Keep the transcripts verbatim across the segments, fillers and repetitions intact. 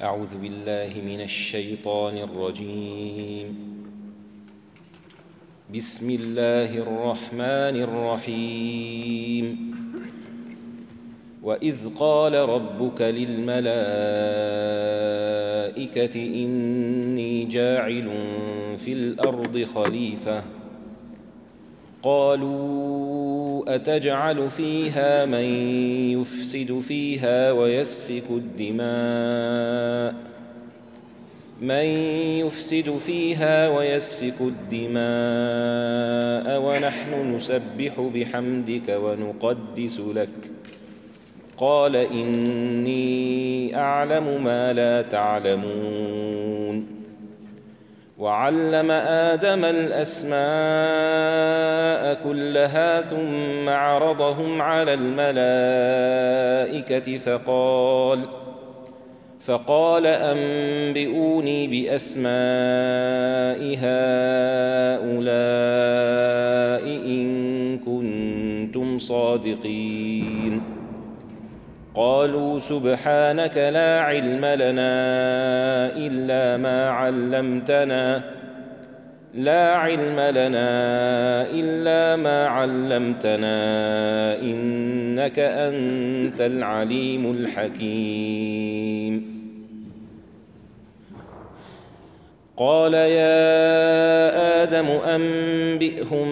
أعوذ بالله من الشيطان الرجيم. بسم الله الرحمن الرحيم. وإذ قال ربك للملائكة إني جاعل في الأرض خليفة قالوا أتجعل فيها من يفسد فيها ويسفك الدماء من يفسد فيها ويسفك الدماء ونحن نسبح بحمدك ونقدس لك قال إني أعلم ما لا تعلمون. وعلم آدم الأسماء كلها ثم عرضهم على الملائكة فقال فقال أنبئوني بأسماء هؤلاء إن كنتم صادقين. قالوا سبحانك لا علم لنا إلا ما علمتنا لا علم لنا إلا ما علمتنا إنك أنت العليم الحكيم. قال يا آدم أنبئهم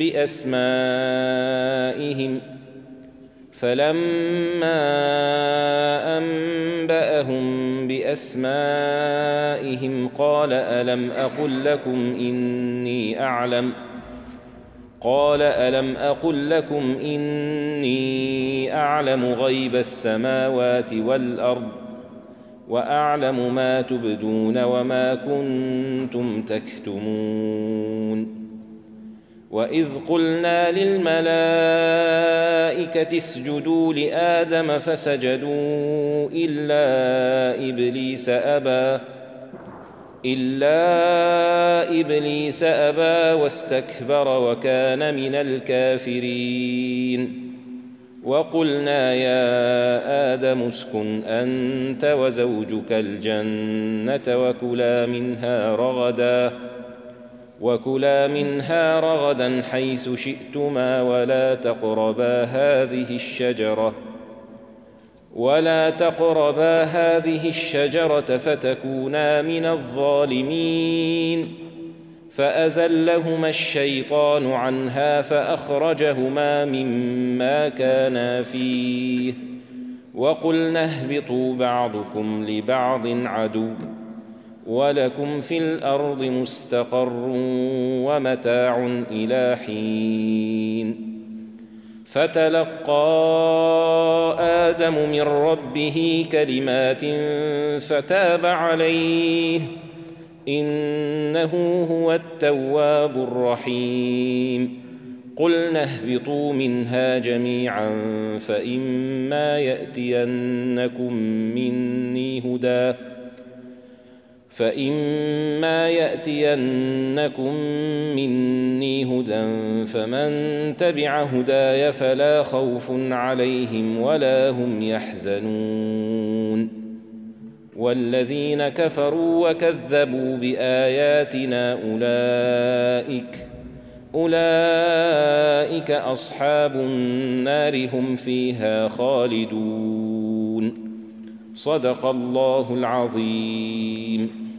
بأسمائهم فلما أنبأهم بأسمائهم قال ألم أقل لكم إني أعلم قال ألم أقل لكم إني أعلم غيب السماوات والأرض وأعلم ما تبدون وما كنتم تكتمون. وإذ قلنا للملائكة اسجدوا لآدم فسجدوا إلا إبليس أبى إلا إبليس أبى واستكبر وكان من الكافرين. وقلنا يا آدم اسكن أنت وزوجك الجنة وكلا منها رغداً وكلا منها رغدا حيث شئتما ولا تقربا هذه الشجرة ولا تقربا هذه الشجرة فتكونا من الظالمين. فأزلهما الشيطان عنها فأخرجهما مما كانا فيه وقلنا اهبطوا بعضكم لبعض عدو ولكم في الأرض مستقر ومتاع إلى حين. فتلقى آدم من ربه كلمات فتاب عليه إنه هو التواب الرحيم. قلنا اهبطوا منها جميعا فإما يأتينكم مني هدى فإما يأتينكم مني هدى فمن تبع هداي فلا خوف عليهم ولا هم يحزنون. والذين كفروا وكذبوا بآياتنا أولئك أولئك أصحاب النار هم فيها خالدون. صدق الله العظيم.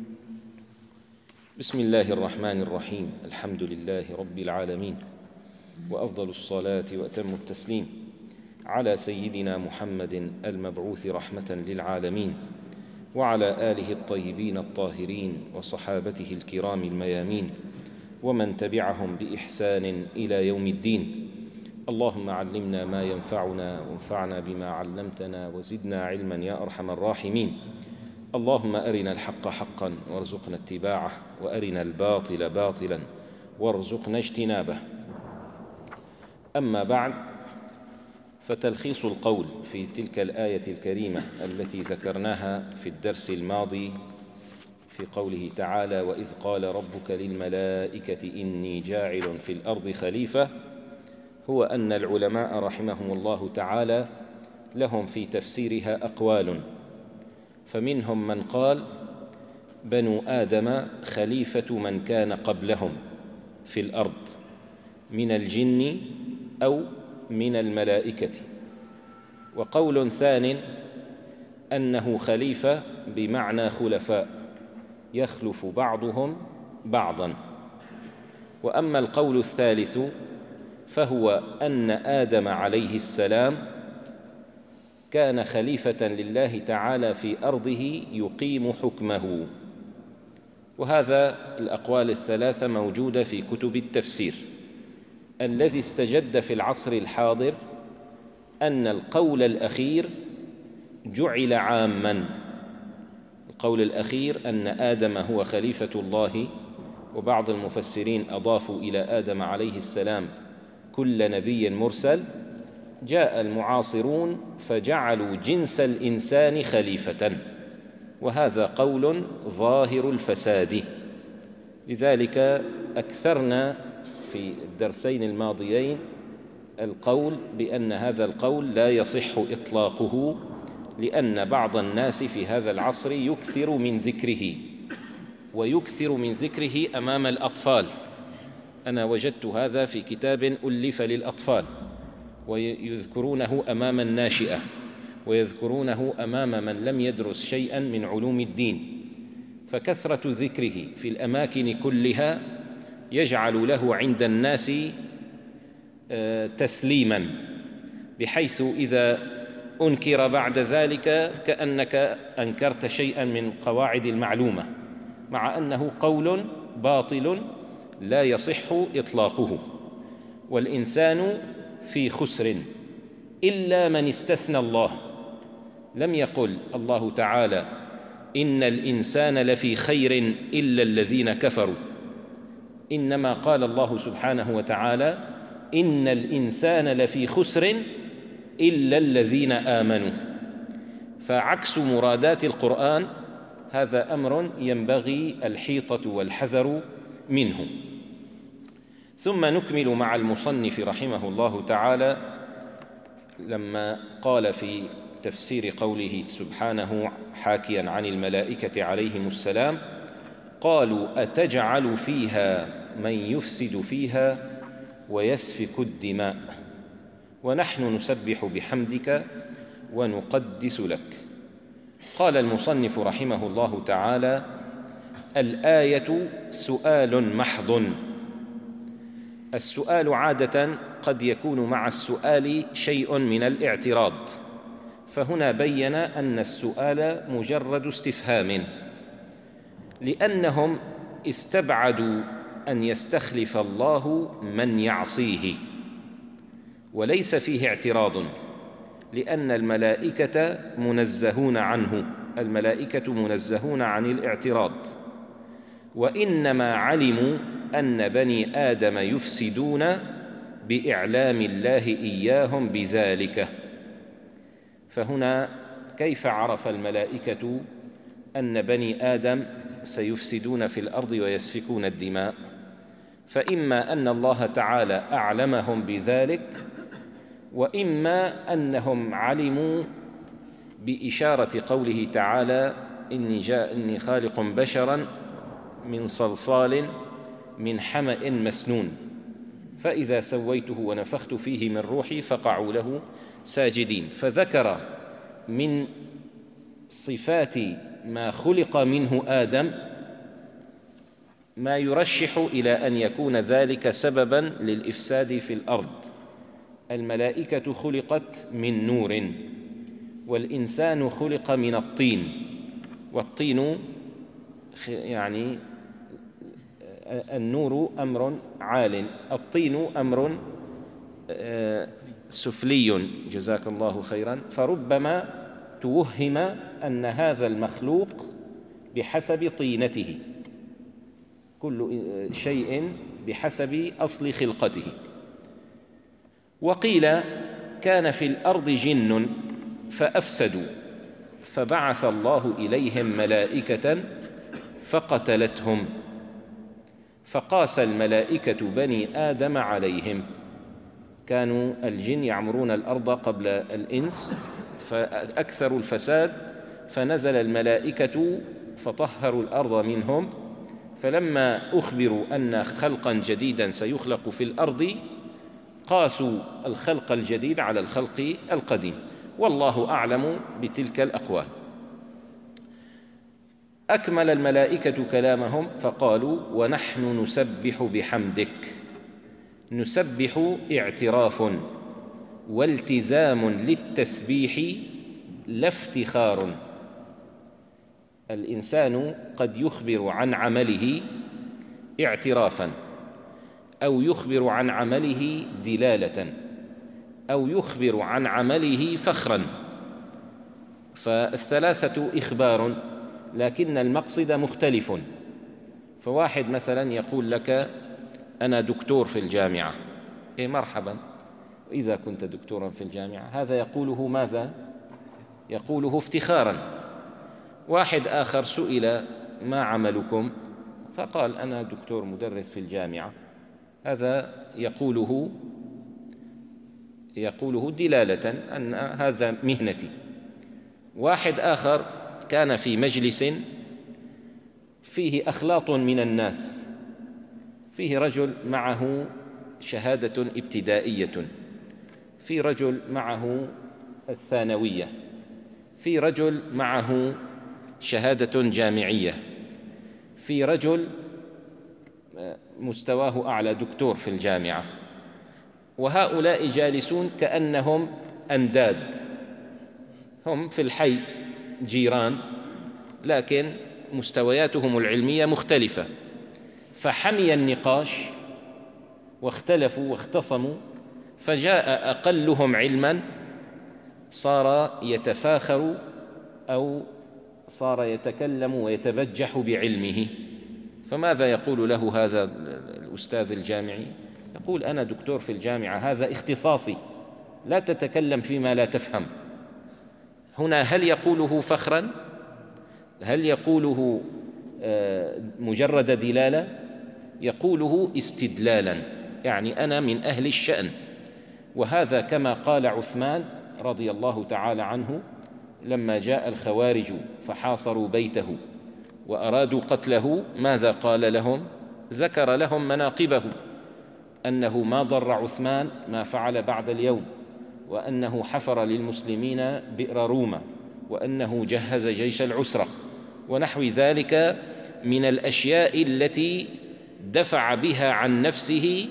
بسم الله الرحمن الرحيم. الحمد لله رب العالمين وأفضل الصلاة وأتم التسليم على سيدنا محمد المبعوث رحمة للعالمين وعلى آله الطيبين الطاهرين وصحابته الكرام الميامين ومن تبعهم بإحسان إلى يوم الدين. اللهم علمنا ما ينفعنا وانفعنا بما علمتنا وزدنا علما يا أرحم الراحمين. اللهم أرنا الحق حقا وارزقنا اتباعه وأرنا الباطل باطلا وارزقنا اجتنابه. أما بعد، فتلخيص القول في تلك الآية الكريمة التي ذكرناها في الدرس الماضي في قوله تعالى وإذ قال ربك للملائكة إني جاعل في الأرض خليفة، هو أن العلماء رحمهم الله تعالى لهم في تفسيرها أقوال، فمنهم من قال بنو آدم خليفة من كان قبلهم في الأرض من الجن أو من الملائكة. وقول ثان أنه خليفة بمعنى خلفاء، يخلف بعضهم بعضا. وأما القول الثالث فهو أن آدم عليه السلام كان خليفة لله تعالى في أرضه يقيم حكمه. وهذا الأقوال الثلاثة موجودة في كتب التفسير. الذي استجد في العصر الحاضر أن القول الأخير جعل عاماً. القول الأخير أن آدم هو خليفة الله، وبعض المفسرين أضافوا إلى آدم عليه السلام كل نبي مرسل. جاء المعاصرون فجعلوا جنس الإنسان خليفة، وهذا قول ظاهر الفساد. لذلك أكثرنا في الدرسين الماضيين القول بأن هذا القول لا يصح إطلاقه، لأن بعض الناس في هذا العصر يكثر من ذكره، ويكثر من ذكره أمام الأطفال. أنا وجدت هذا في كتاب ألف للأطفال، ويذكرونه أمام الناشئة، ويذكرونه أمام من لم يدرس شيئا من علوم الدين. فكثرة ذكره في الأماكن كلها يجعل له عند الناس تسليما، بحيث إذا أنكر بعد ذلك كأنك أنكرت شيئا من قواعد المعلومة، مع أنه قول باطل لا يصح إطلاقه. والإنسان في خسر إلا من استثنى الله. لم يقل الله تعالى إن الإنسان لفي خير إلا الذين كفروا، إنما قال الله سبحانه وتعالى إن الإنسان لفي خسر إلا الذين آمنوا. فعكس مرادات القرآن هذا أمر ينبغي الحيطة والحذر منه. ثم نكمل مع المصنف رحمه الله تعالى لما قال في تفسير قوله سبحانه حاكيا عن الملائكة عليهم السلام: قالوا أتجعل فيها من يفسد فيها ويسفك الدماء ونحن نسبح بحمدك ونقدس لك. قال المصنف رحمه الله تعالى: الآية سؤال محض. السؤال عادة قد يكون مع السؤال شيء من الاعتراض، فهنا بين أن السؤال مجرد استفهام، لأنهم استبعدوا أن يستخلف الله من يعصيه، وليس فيه اعتراض، لأن الملائكة منزهون عنه، الملائكة منزهون عن الاعتراض، وإنما علموا أن بني آدم يفسدون بإعلام الله إياهم بذلك. فهنا كيف عرف الملائكة أن بني آدم سيفسدون في الأرض ويسفكون الدماء؟ فإما أن الله تعالى أعلمهم بذلك، وإما أنهم علموا بإشارة قوله تعالى: إني جاء إني خالق بشرا من صلصال من حمأ مسنون فإذا سويته ونفخت فيه من روحي فقعوا له ساجدين. فذكر من صفات ما خلق منه آدم ما يرشح إلى أن يكون ذلك سبباً للإفساد في الأرض. الملائكة خلقت من نور، والإنسان خلق من الطين، والطين يعني النور أمر عال، الطين أمر سفلي، جزاك الله خيراً. فربما توهم أن هذا المخلوق بحسب طينته، كل شيء بحسب أصل خلقته. وقيل كان في الأرض جن فأفسدوا فبعث الله إليهم ملائكة فقتلتهم، فقاس الملائكة بني آدم عليهم. كانوا الجن يعمرون الأرض قبل الإنس فأكثروا الفساد فنزل الملائكة فطهروا الأرض منهم، فلما أخبروا أن خلقا جديدا سيخلق في الأرض قاسوا الخلق الجديد على الخلق القديم، والله أعلم بتلك الأقوال. أكمل الملائكة كلامهم فقالوا: ونحن نسبح بحمدك. نسبح اعتراف والتزام للتسبيح لا افتخار. الإنسان قد يخبر عن عمله اعترافا، أو يخبر عن عمله دلالة، أو يخبر عن عمله فخرا، فالثلاثة إخبار لكن المقصد مختلف. فواحد مثلا يقول لك: أنا دكتور في الجامعة. إيه مرحبا، إذا كنت دكتورا في الجامعة، هذا يقوله ماذا؟ يقوله افتخارا. واحد آخر سئل: ما عملكم؟ فقال: أنا دكتور مدرس في الجامعة. هذا يقوله يقوله دلالة أن هذا مهنتي. واحد آخر كان في مجلس فيه أخلاط من الناس، فيه رجل معه شهادة ابتدائية، في رجل معه الثانوية، في رجل معه شهادة جامعية، في رجل مستواه أعلى دكتور في الجامعة، وهؤلاء جالسون كأنهم أنداد، هم في الحي جيران لكن مستوياتهم العلمية مختلفة، فحمي النقاش واختلفوا واختصموا، فجاء أقلهم علما صار يتفاخر أو صار يتكلم ويتبجح بعلمه. فماذا يقول له هذا الأستاذ الجامعي؟ يقول: أنا دكتور في الجامعة، هذا اختصاصي، لا تتكلم فيما لا تفهم. هنا هل يقوله فخرا؟ هل يقوله مجرد دلالة؟ يقوله استدلالا، يعني أنا من أهل الشأن. وهذا كما قال عثمان رضي الله تعالى عنه لما جاء الخوارج فحاصروا بيته وأرادوا قتله، ماذا قال لهم؟ ذكر لهم مناقبه، أنه ما ضر عثمان ما فعل بعد اليوم، وأنه حفر للمسلمين بئر روما، وأنه جهز جيش العسرة، ونحو ذلك من الأشياء التي دفع بها عن نفسه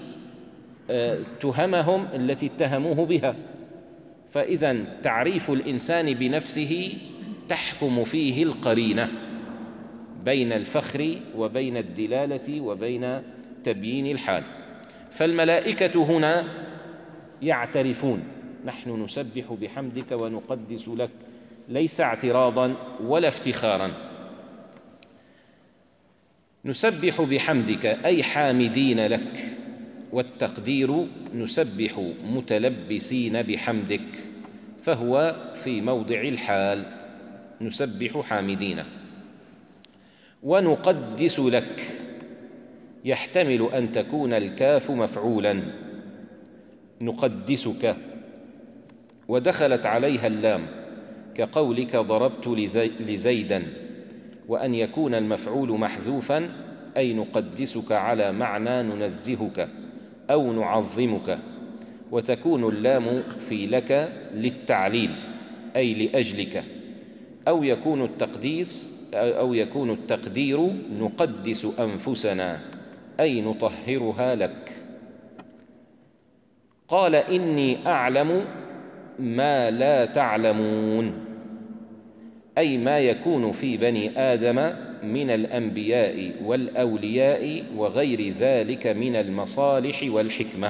تهمهم التي اتهموه بها. فإذا تعريف الإنسان بنفسه تحكم فيه القرينة بين الفخر وبين الدلالة وبين تبيين الحال. فالملائكة هنا يعترفون: نحن نسبح بحمدك ونقدس لك، ليس اعتراضا ولا افتخارا. نسبح بحمدك أي حامدين لك، والتقدير نسبح متلبسين بحمدك، فهو في موضع الحال، نسبح حامدين. ونقدس لك يحتمل أن تكون الكاف مفعولا، نقدسك، ودخلت عليها اللام كقولك ضربت لزيدا، وأن يكون المفعول محذوفا أي نقدسك على معنى ننزهك أو نعظمك، وتكون اللام في لك للتعليل أي لأجلك، أو يكون التقديس أو يكون التقدير نقدس أنفسنا أي نطهرها لك. قال: إني أعلم ما لا تعلمون، أي ما يكون في بني آدم من الأنبياء والأولياء وغير ذلك من المصالح والحكمة.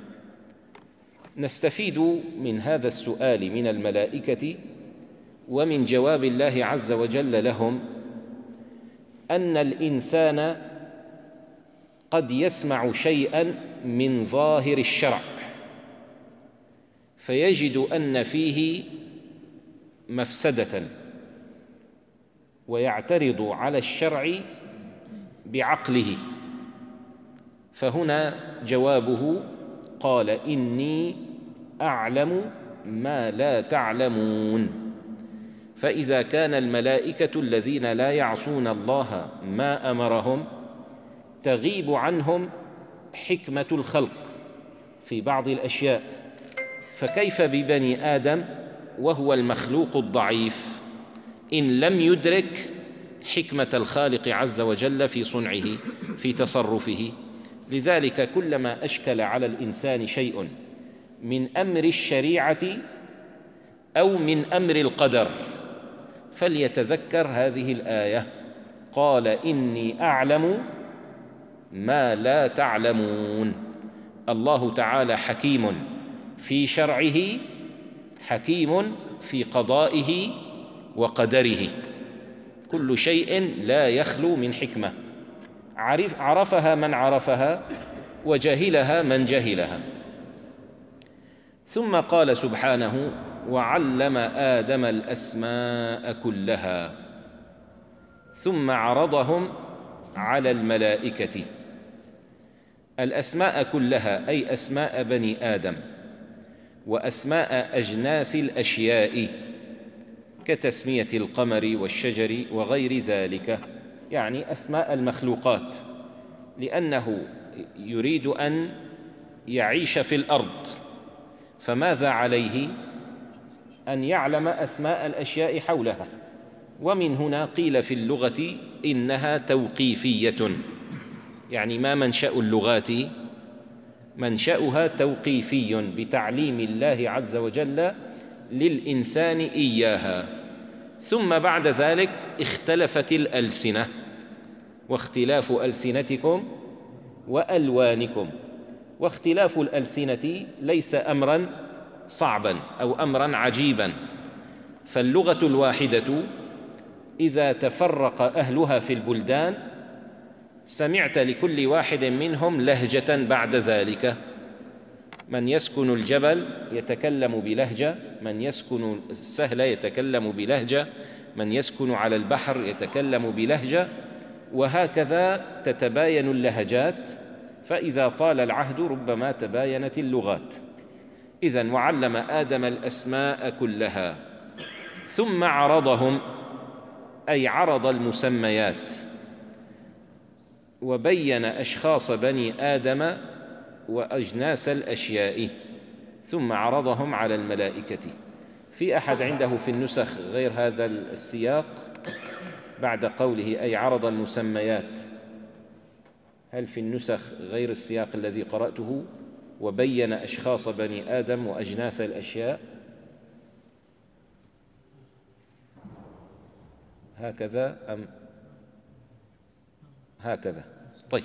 نستفيد من هذا السؤال من الملائكة ومن جواب الله عز وجل لهم أن الإنسان قد يسمع شيئا من ظاهر الشرع فيجد أن فيه مفسدة ويعترض على الشرع بعقله، فهنا جوابه قال: إني أعلم ما لا تعلمون. فإذا كان الملائكة الذين لا يعصون الله ما أمرهم تغيب عنهم حكمة الخلق في بعض الأشياء، فكيف ببني آدم وهو المخلوق الضعيف إن لم يدرك حكمة الخالق عز وجل في صنعه في تصرفه؟ لذلك كلما أشكل على الإنسان شيء من أمر الشريعة أو من أمر القدر فليتذكر هذه الآية: قال إني أعلم ما لا تعلمون. الله تعالى حكيم في شرعه، حكيم في قضائه وقدره، كل شيء لا يخلو من حكمة، عرف عرفها من عرفها وجهلها من جهلها. ثم قال سبحانه: وعلم آدم الأسماء كلها ثم عرضهم على الملائكة. الأسماء كلها أي أسماء بني آدم وأسماء أجناس الأشياء كتسمية القمر والشجر وغير ذلك، يعني أسماء المخلوقات، لأنه يريد أن يعيش في الأرض، فماذا عليه؟ أن يعلم أسماء الأشياء حولها. ومن هنا قيل في اللغة إنها توقيفية، يعني ما منشأ اللغات؟ منشأها توقيفي بتعليم الله عز وجل للإنسان إياها. ثم بعد ذلك اختلفت الألسنة، واختلاف ألسنتكم وألوانكم. واختلاف الألسنة ليس أمراً صعباً أو أمراً عجيباً، فاللغة الواحدة إذا تفرق أهلها في البلدان سمعت لكل واحد منهم لهجة بعد ذلك. من يسكن الجبل يتكلم بلهجة، من يسكن السهل يتكلم بلهجة، من يسكن على البحر يتكلم بلهجة، وهكذا تتباين اللهجات، فإذا طال العهد ربما تباينت اللغات. إذن وعلم آدم الأسماء كلها ثم عرضهم، أي عرض المسميات وبين أشخاص بني آدم وأجناس الأشياء، ثم عرضهم على الملائكة. في أحد عنده في النسخ غير هذا السياق بعد قوله أي عرض المسميات؟ هل في النسخ غير السياق الذي قرأته وبين أشخاص بني آدم وأجناس الأشياء؟ هكذا أم هكذا؟ طيب.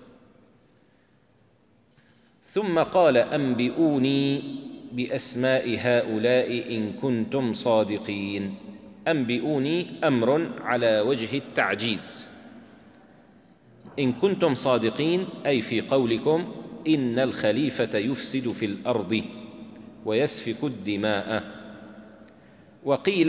ثم قال أنبئوني بأسماء هؤلاء إن كنتم صادقين. أنبئوني أمر على وجه التعجيز، إن كنتم صادقين أي في قولكم إن الخليفة يفسد في الأرض ويسفك الدماء. وقيل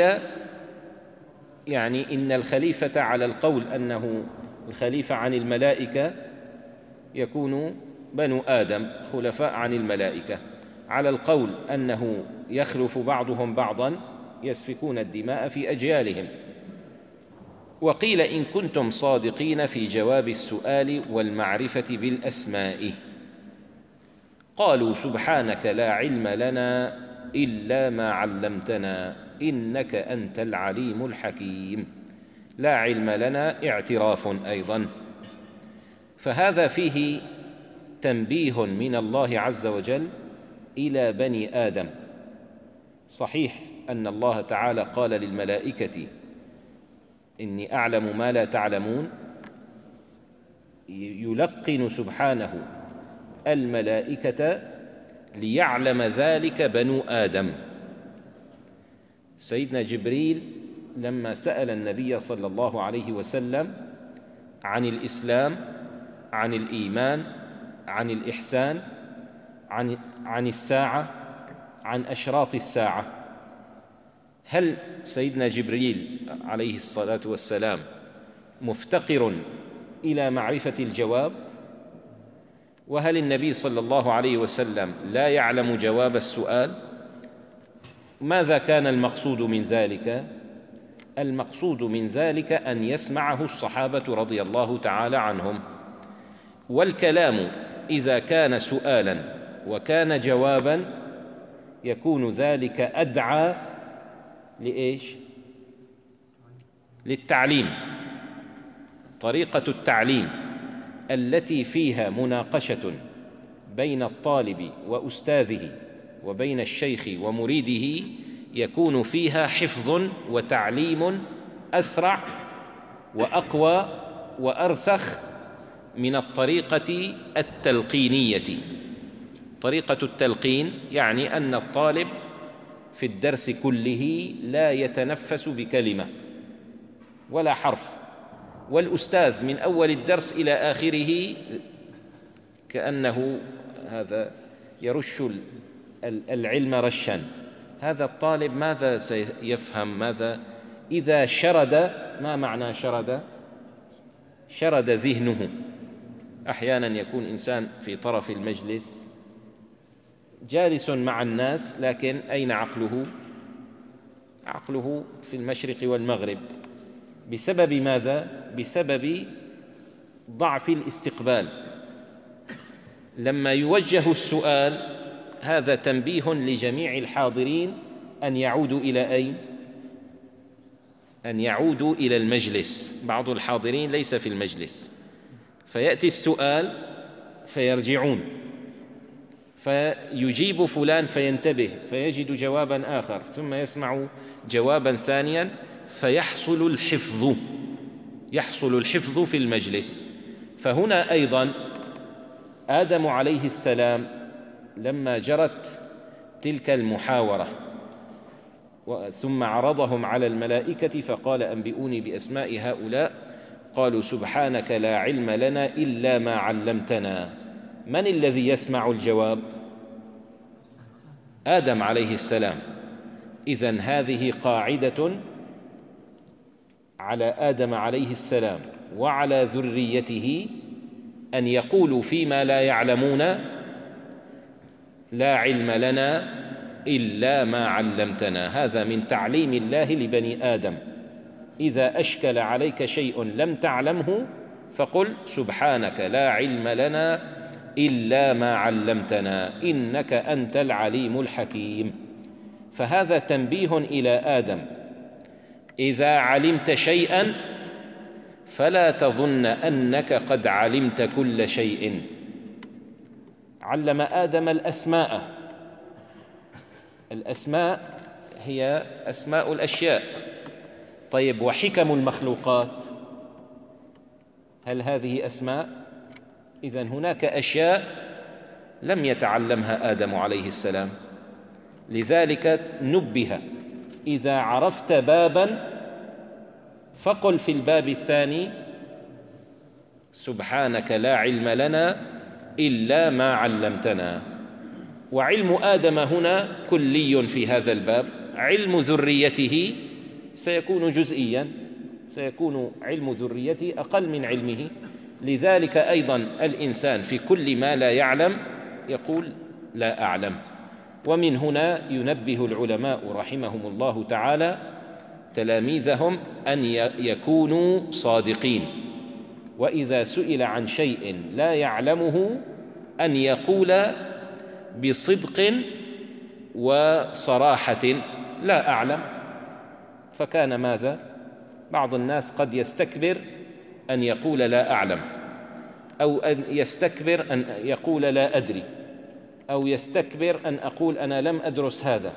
يعني إن الخليفة على القول أنه الخليفة عن الملائكة يكون بنو آدم خلفاء عن الملائكة، على القول أنه يخلف بعضهم بعضا يسفكون الدماء في أجيالهم. وقيل إن كنتم صادقين في جواب السؤال والمعرفة بالأسماء. قالوا سبحانك لا علم لنا إلا ما علمتنا إنك أنت العليم الحكيم. لا علم لنا اعتراف أيضا، فهذا فيه تنبيه من الله عز وجل إلى بني آدم. صحيح أن الله تعالى قال للملائكة إني أعلم ما لا تعلمون، يلقن سبحانه الملائكة ليعلم ذلك بنو آدم. سيدنا جبريل لما سأل النبي صلى الله عليه وسلم عن الإسلام، عن الإيمان، عن الإحسان، عن عن الساعة، عن أشراط الساعة، هل سيدنا جبريل عليه الصلاة والسلام مفتقر إلى معرفة الجواب؟ وهل النبي صلى الله عليه وسلم لا يعلم جواب السؤال؟ ماذا كان المقصود من ذلك؟ المقصود من ذلك أن يسمعه الصحابة رضي الله تعالى عنهم. والكلام إذا كان سؤالا وكان جوابا يكون ذلك أدعى لإيش؟ للتعليم. طريقة التعليم التي فيها مناقشة بين الطالب وأستاذه وبين الشيخ ومريده يكون فيها حفظ وتعليم أسرع وأقوى وأرسخ من الطريقة التلقينية. طريقة التلقين يعني أن الطالب في الدرس كله لا يتنفس بكلمة ولا حرف، والأستاذ من أول الدرس إلى آخره كأنه هذا يرش العلم رشا. هذا الطالب ماذا سيفهم؟ ماذا إذا شرد؟ ما معنى شرد؟ شرد ذهنه. أحيانا يكون إنسان في طرف المجلس جالس مع الناس، لكن أين عقله؟ عقله في المشرق والمغرب. بسبب ماذا؟ بسبب ضعف الاستقبال. لما يوجه السؤال هذا تنبيه لجميع الحاضرين أن يعودوا إلى أين؟ أن يعودوا إلى المجلس. بعض الحاضرين ليس في المجلس، فيأتي السؤال فيرجعون، فيجيب فلان فينتبه فيجد جوابا آخر، ثم يسمع جوابا ثانيا، فيحصل الحفظ يحصل الحفظ في المجلس. فهنا أيضا آدم عليه السلام لما جرت تلك المحاورة ثم عرضهم على الملائكة فقال أنبئوني بأسماء هؤلاء، قالوا سبحانك لا علم لنا إلا ما علمتنا. من الذي يسمع الجواب؟ آدم عليه السلام. إذن هذه قاعدة على آدم عليه السلام وعلى ذريته أن يقولوا فيما لا يعلمون لا علم لنا إلا ما علمتنا. هذا من تعليم الله لبني آدم. إذا أشكل عليك شيء لم تعلمه فقل سبحانك لا علم لنا إلا ما علمتنا إنك أنت العليم الحكيم. فهذا تنبيه إلى آدم: إذا علمت شيئا فلا تظن أنك قد علمت كل شيء. علم آدم الأسماء. الأسماء هي أسماء الأشياء. طيب، وحكم المخلوقات هل هذه أسماء؟ إذن هناك أشياء لم يتعلمها آدم عليه السلام، لذلك نبه: إذا عرفت بابا فقل في الباب الثاني سبحانك لا علم لنا إلا ما علمتنا. وعلم آدم هنا كلي في هذا الباب. علم ذريته سيكون جزئيا، سيكون علم ذريته أقل من علمه. لذلك أيضا الإنسان في كل ما لا يعلم يقول لا أعلم. ومن هنا ينبه العلماء رحمهم الله تعالى تلاميذهم أن يكونوا صادقين، وإذا سئل عن شيء لا يعلمه أن يقول بصدق وصراحة لا أعلم. فكان ماذا؟ بعض الناس قد يستكبر أن يقول لا أعلم، أو أن يستكبر أن يقول لا أدري، أو يستكبر أن أقول أنا لم أدرس هذا.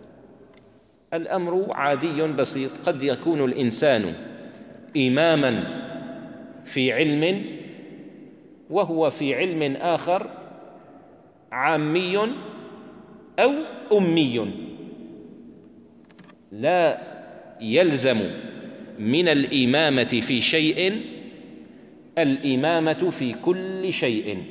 الأمر عادي بسيط. قد يكون الإنسان إماماً في علم وهو في علم آخر عامي أو أمي. لا يلزم من الإمامة في شيء الإمامة في كل شيء.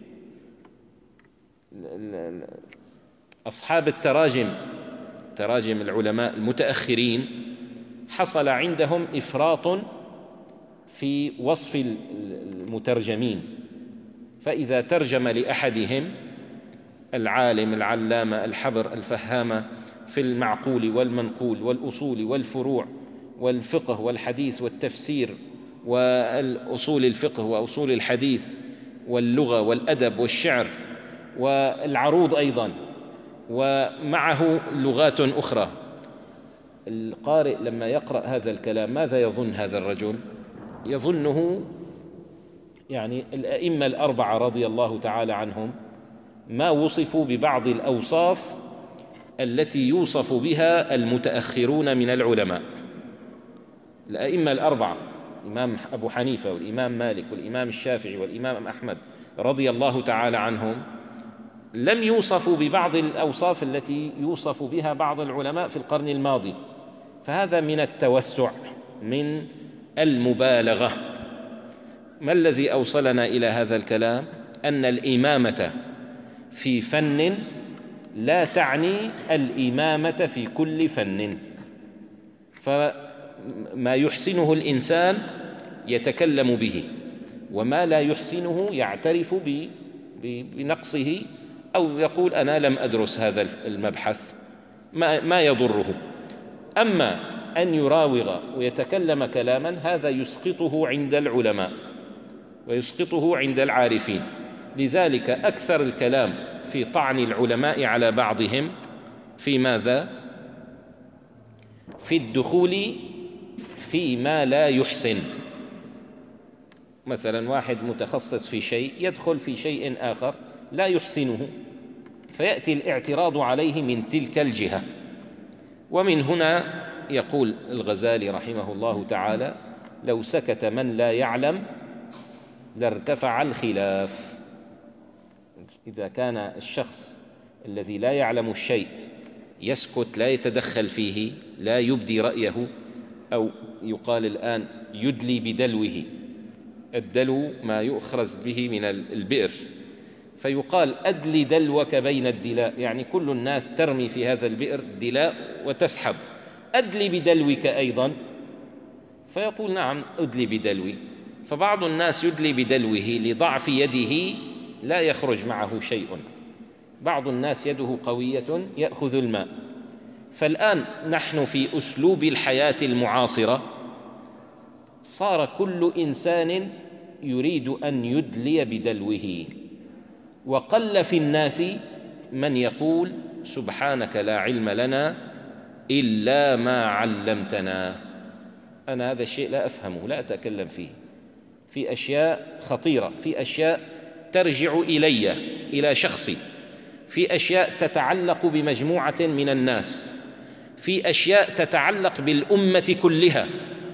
أصحاب التراجم، تراجم العلماء المتأخرين، حصل عندهم إفراط في وصف المترجمين. فإذا ترجم لأحدهم العالم العلامة الحبر الفهامة في المعقول والمنقول والأصول والفروع والفقه والحديث والتفسير والأصول الفقه وأصول الحديث واللغة والأدب والشعر والعروض أيضا، ومعه لغات أخرى. القارئ لما يقرأ هذا الكلام ماذا يظن هذا الرجل؟ يظنه يعني الأئمة الأربعة رضي الله تعالى عنهم ما وصفوا ببعض الأوصاف التي يوصف بها المتأخرون من العلماء. الأئمة الأربعة، الإمام أبو حنيفة والإمام مالك والإمام الشافعي والإمام أحمد رضي الله تعالى عنهم، لم يوصفوا ببعض الأوصاف التي يوصف بها بعض العلماء في القرن الماضي. فهذا من التوسع، من المبالغة. ما الذي أوصلنا إلى هذا الكلام؟ أن الإمامة في فن لا تعني الإمامة في كل فن، فما يحسنه الإنسان يتكلم به، وما لا يحسنه يعترف بنقصه أو يقول أنا لم أدرس هذا المبحث، ما, ما يضره. أما أن يراوغ ويتكلم كلاما هذا يسقطه عند العلماء ويسقطه عند العارفين. لذلك أكثر الكلام في طعن العلماء على بعضهم في ماذا؟ في الدخول فيما لا يحسن. مثلا واحد متخصص في شيء يدخل في شيء آخر لا يحسنه، فيأتي الاعتراض عليه من تلك الجهة. ومن هنا يقول الغزالي رحمه الله تعالى: لو سكت من لا يعلم لارتفع الخلاف. إذا كان الشخص الذي لا يعلم الشيء يسكت، لا يتدخل فيه، لا يبدي رأيه، أو يقال الآن يدلي بدلوه. الدلو ما يؤخرز به من البئر، فيقال أدلي دلوك بين الدلاء، يعني كل الناس ترمي في هذا البئر دلاء وتسحب، أدلي بدلوك أيضا. فيقول نعم أدلي بدلوي. فبعض الناس يدلي بدلوه لضعف يده لا يخرج معه شيء، بعض الناس يده قوية يأخذ الماء. فالآن نحن في أسلوب الحياة المعاصرة صار كل إنسان يريد أن يدلي بدلوه، وقل في الناس من يقول سبحانك لا علم لنا إلا ما علمتنا. أنا هذا الشيء لا أفهمه، لا أتكلم فيه، في أشياء خطيرة، في أشياء ترجع إلي، إلى شخصي، في أشياء تتعلق بمجموعة من الناس، في أشياء تتعلق بالأمة كلها.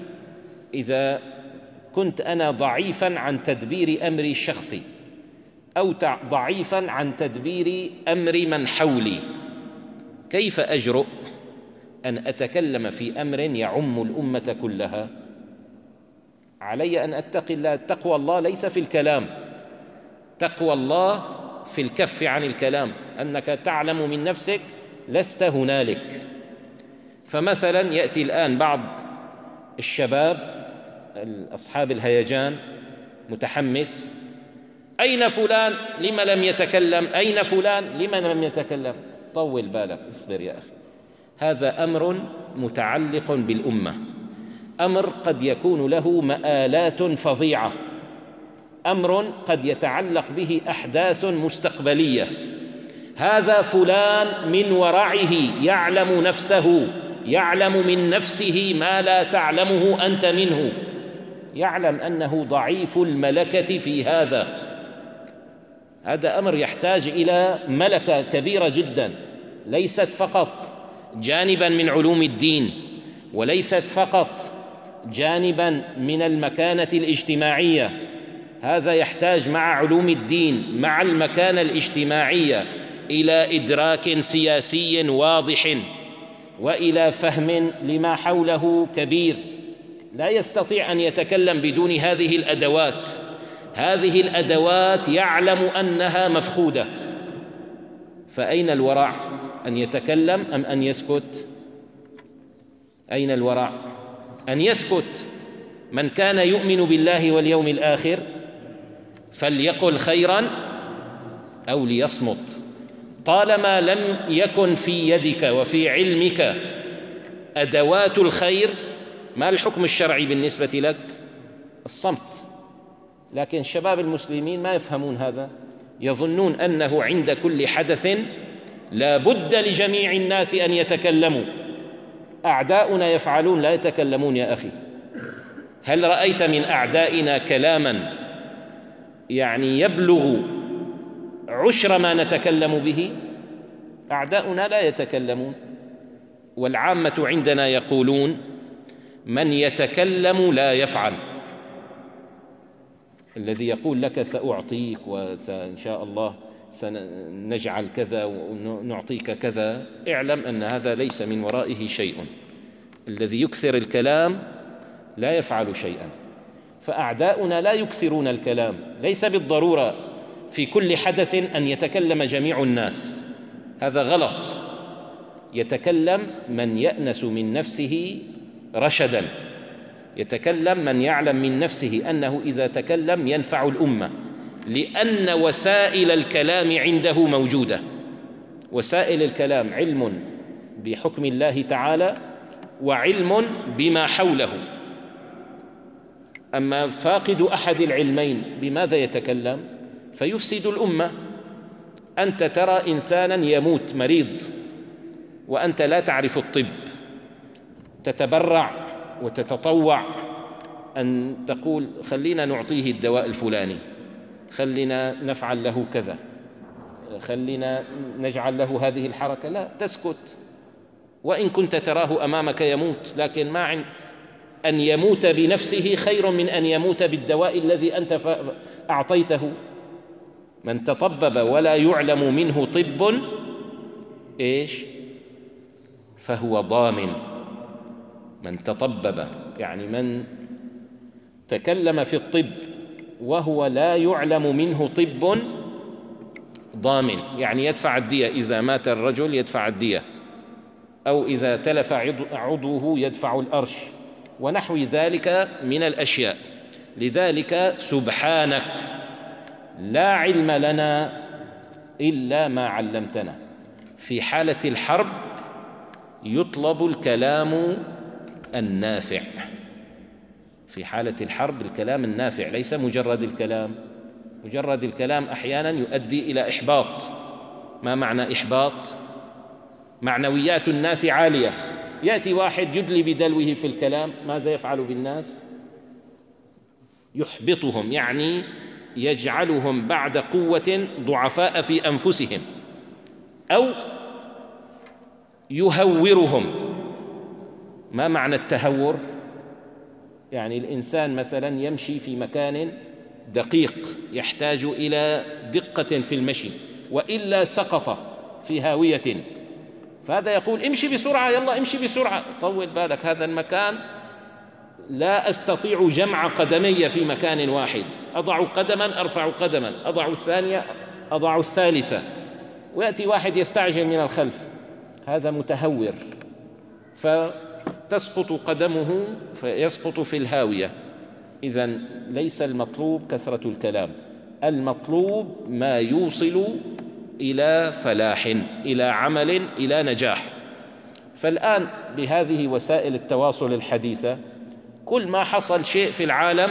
إذا كنت أنا ضعيفاً عن تدبير أمري الشخصي أو ضعيفاً عن تدبير أمر من حولي، كيف أجرؤ أن أتكلم في أمر يعم الأمة كلها؟ علي أن أتقي الله. تقوى الله ليس في الكلام، تقوى الله في الكف عن الكلام، أنك تعلم من نفسك لست هنالك. فمثلا يأتي الآن بعض الشباب أصحاب الهيجان متحمس: أين فلان؟ لم لم يتكلم؟ أين فلان؟ لم لم يتكلم؟ طول بالك، اصبر يا أخي. هذا أمر متعلق بالأمة، أمر قد يكون له مآلات فظيعة، أمر قد يتعلق به أحداث مستقبلية. هذا فلان من ورعه يعلم نفسه، يعلم من نفسه ما لا تعلمه أنت منه، يعلم أنه ضعيف الملكة في هذا. هذا أمر يحتاج إلى ملكة كبيرة جدا، ليست فقط جانبا من علوم الدين، وليست فقط جانبا من المكانة الاجتماعية. هذا يحتاج مع علوم الدين، مع المكانة الاجتماعية، إلى إدراك سياسي واضح، وإلى فهم لما حوله كبير. لا يستطيع أن يتكلم بدون هذه الأدوات. هذه الأدوات يعلم أنها مفقودة. فأين الورع؟ أن يتكلم أم أن يسكت؟ أين الورع؟ أن يسكت. من كان يؤمن بالله واليوم الآخر فليقل خيرا أو ليصمت. طالما لم يكن في يدك وفي علمك أدوات الخير ما الحكم الشرعي بالنسبة لك؟ الصمت. لكن الشباب المسلمين ما يفهمون هذا، يظنون أنه عند كل حدث لا بد لجميع الناس أن يتكلموا. أعداؤنا يفعلون لا يتكلمون يا أخي. هل رأيت من أعدائنا كلاما يعني يبلغ عشر ما نتكلم به؟ أعداؤنا لا يتكلمون. والعامة عندنا يقولون من يتكلم لا يفعل. الذي يقول لك سأعطيك وإن شاء الله سنجعل كذا ونعطيك كذا، اعلم أن هذا ليس من ورائه شيء. الذي يكثر الكلام لا يفعل شيئا. فأعداؤنا لا يكثرون الكلام. ليس بالضرورة في كل حدث أن يتكلم جميع الناس، هذا غلط. يتكلم من يأنس من نفسه رشدا، يتكلم من يعلم من نفسه أنه إذا تكلم ينفع الأمة، لأن وسائل الكلام عنده موجودة. وسائل الكلام علم بحكم الله تعالى وعلم بما حوله. أما فاقد أحد العلمين بماذا يتكلم؟ فيفسد الأمة. أنت ترى إنسانا يموت مريض وأنت لا تعرف الطب، تتبرع وتتطوع أن تقول خلينا نعطيه الدواء الفلاني، خلينا نفعل له كذا، خلينا نجعل له هذه الحركة. لا، تسكت. وإن كنت تراه أمامك يموت، لكن ما عن أن يموت بنفسه خير من أن يموت بالدواء الذي أنت أعطيته. من تطبب ولا يعلم منه طب إيش؟ فهو ضامن. من تطبب يعني من تكلم في الطب وهو لا يعلم منه طب ضامن، يعني يدفع الدية. إذا مات الرجل يدفع الدية، أو إذا تلف عضوه يدفع الأرش، ونحو ذلك من الأشياء. لذلك سبحانك لا علم لنا إلا ما علمتنا. في حالة الحرب يطلب الكلام النافع. في حالة الحرب الكلام النافع، ليس مجرد الكلام. مجرد الكلام أحيانا يؤدي إلى إحباط. ما معنى إحباط؟ معنويات الناس عالية، يأتي واحد يدلي بدلوه في الكلام، ماذا يفعل بالناس؟ يحبطهم، يعني يجعلهم بعد قوة ضعفاء في أنفسهم، أو يهورهم. ما معنى التهور؟ يعني الإنسان مثلا يمشي في مكان دقيق يحتاج إلى دقة في المشي، وإلا سقط في هاوية، فهذا يقول امشي بسرعة، يلا امشي بسرعة. طول بالك، هذا المكان لا أستطيع جمع قدمي في مكان واحد، أضع قدما أرفع قدما، أضع الثانية أضع الثالثة، ويأتي واحد يستعجل من الخلف، هذا متهور، فتسقط قدمه فيسقط في الهاوية. إذن ليس المطلوب كثرة الكلام، المطلوب ما يوصل إلى فلاح، إلى عمل، إلى نجاح. فالآن بهذه وسائل التواصل الحديثة كل ما حصل شيء في العالم،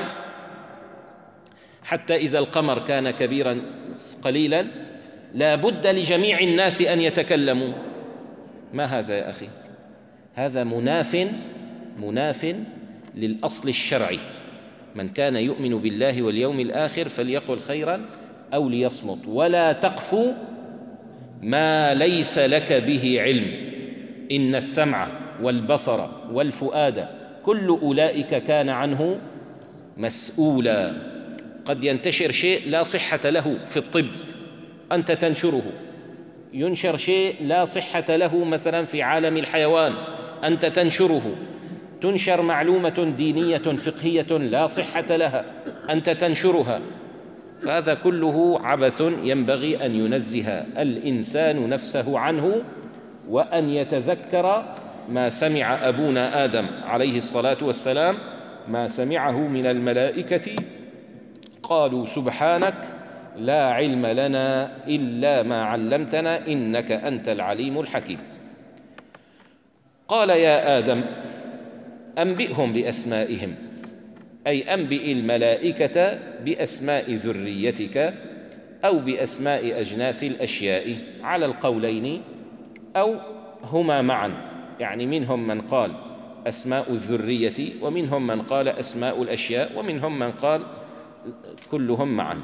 حتى إذا القمر كان كبيرا قليلا لا بد لجميع الناس أن يتكلموا. ما هذا يا أخي؟ هذا مناف مناف للأصل الشرعي. من كان يؤمن بالله واليوم الآخر فليقل خيرا أو ليصمت، ولا تقف ما ليس لك به علم، إن السمع والبصر والفؤاد كل أولئك كان عنه مسؤولا. قد ينتشر شيء لا صحة له في الطب، أنت تنشره. ينشر شيء لا صحة له مثلا في عالم الحيوان، أنت تنشره. تنشر معلومة دينية فقهية لا صحة لها، أنت تنشرها. فهذا كله عبث ينبغي أن ينزه الإنسان نفسه عنه، وأن يتذكر ما سمع أبونا آدم عليه الصلاة والسلام، ما سمعه من الملائكة قالوا سبحانك لا علم لنا إلا ما علمتنا إنك أنت العليم الحكيم. قال يا آدم أنبئهم بأسمائهم، أي أنبئ الملائكة بأسماء ذريتك أو بأسماء أجناس الأشياء، على القولين أو هما معا، يعني منهم من قال أسماء الذرية، ومنهم من قال أسماء الأشياء، ومنهم من قال كلهم معا.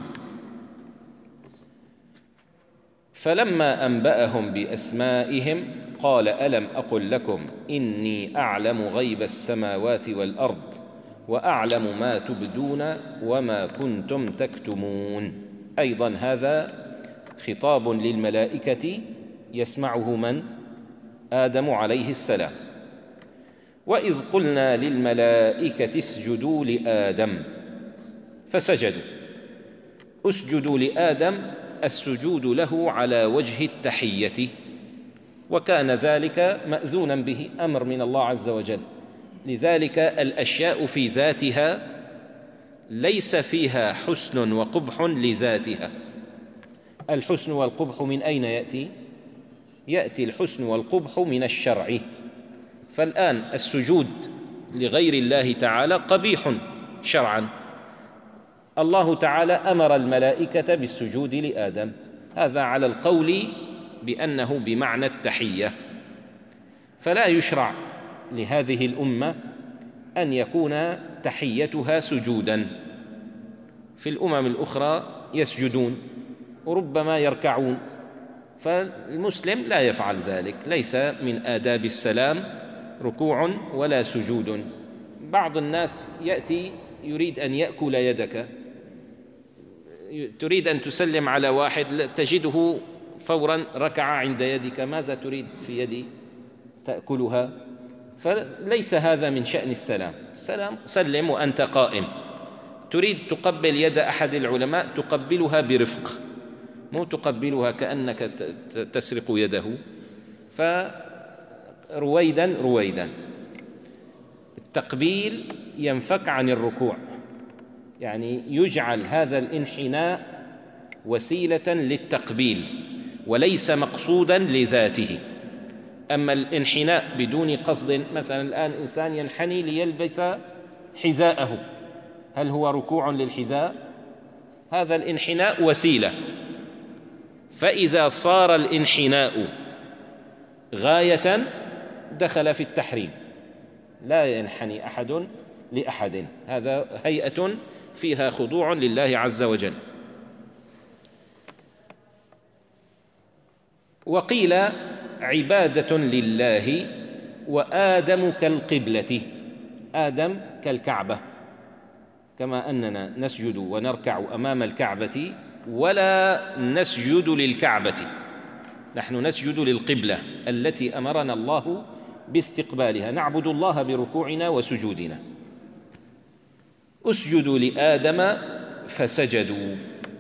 فلما أنبأهم بأسمائهم قال ألم أقل لكم إني أعلم غيب السماوات والأرض وأعلم ما تبدون وما كنتم تكتمون. أيضا هذا خطاب للملائكة يسمعه من؟ آدم عليه السلام. وإذ قلنا للملائكة اسجدوا لآدم فسجدوا. اسجدوا لآدم، السجود له على وجه التحية، وكان ذلك مأذونا به، أمر من الله عز وجل. لذلك الأشياء في ذاتها ليس فيها حسن وقبح لذاتها. الحسن والقبح من أين يأتي؟ يأتي الحسن والقبح من الشرع. فالآن السجود لغير الله تعالى قبيح شرعا، الله تعالى أمر الملائكة بالسجود لآدم، هذا على القول بأنه بمعنى التحية. فلا يشرع لهذه الأمة أن يكون تحيتها سجودا. في الأمم الأخرى يسجدون وربما يركعون، فالمسلم لا يفعل ذلك، ليس من آداب السلام ركوع ولا سجود. بعض الناس يأتي يريد أن يأكل يدك، تريد أن تسلم على واحد تجده فورا ركع عند يدك، ماذا تريد في يدي تأكلها؟ فليس هذا من شأن السلام. السلام سلم وأنت قائم. تريد تقبل يد أحد العلماء تقبلها برفق، مو تقبلها كأنك تسرق يده. فرويدا رويدا. التقبيل ينفك عن الركوع، يعني يجعل هذا الانحناء وسيلة للتقبيل وليس مقصودا لذاته. أما الانحناء بدون قصد، مثلا الآن إنسان ينحني ليلبس حذاءه، هل هو ركوع للحذاء؟ هذا الانحناء وسيلة. فإذا صار الانحناء غاية دخل في التحريم، لا ينحني أحد لأحد، هذا هيئة فيها خضوع لله عز وجل. وقيل عبادة لله، وآدم كالقبلة، آدم كالكعبة، كما أننا نسجد ونركع أمام الكعبة ولا نسجد للكعبة، نحن نسجد للقبلة التي أمرنا الله باستقبالها، نعبد الله بركوعنا وسجودنا. اسجدوا لآدم فسجدوا.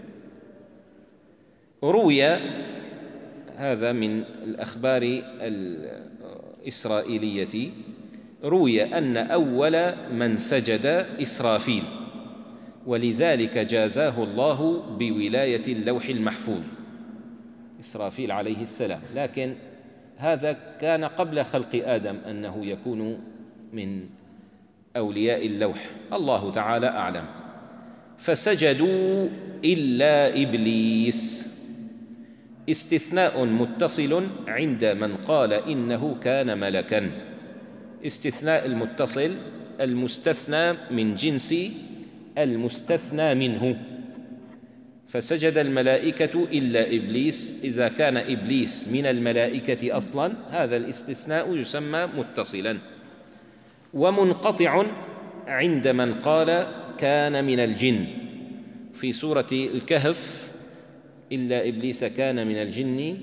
روي هذا من الأخبار الإسرائيلية، روي أن أول من سجد إسرافيل، ولذلك جازاه الله بولاية اللوح المحفوظ، إسرافيل عليه السلام. لكن هذا كان قبل خلق آدم أنه يكون من أولياء اللوح، الله تعالى أعلم. فسجدوا إلا إبليس، استثناء متصل عند من قال إنه كان ملكا. استثناء المتصل المستثنى من جنس المستثنى منه. فسجد الملائكة إلا إبليس، إذا كان إبليس من الملائكة أصلا هذا الاستثناء يسمى متصلا. ومنقطع عند من قال كان من الجن، في سورة الكهف إلا إبليس كان من الجن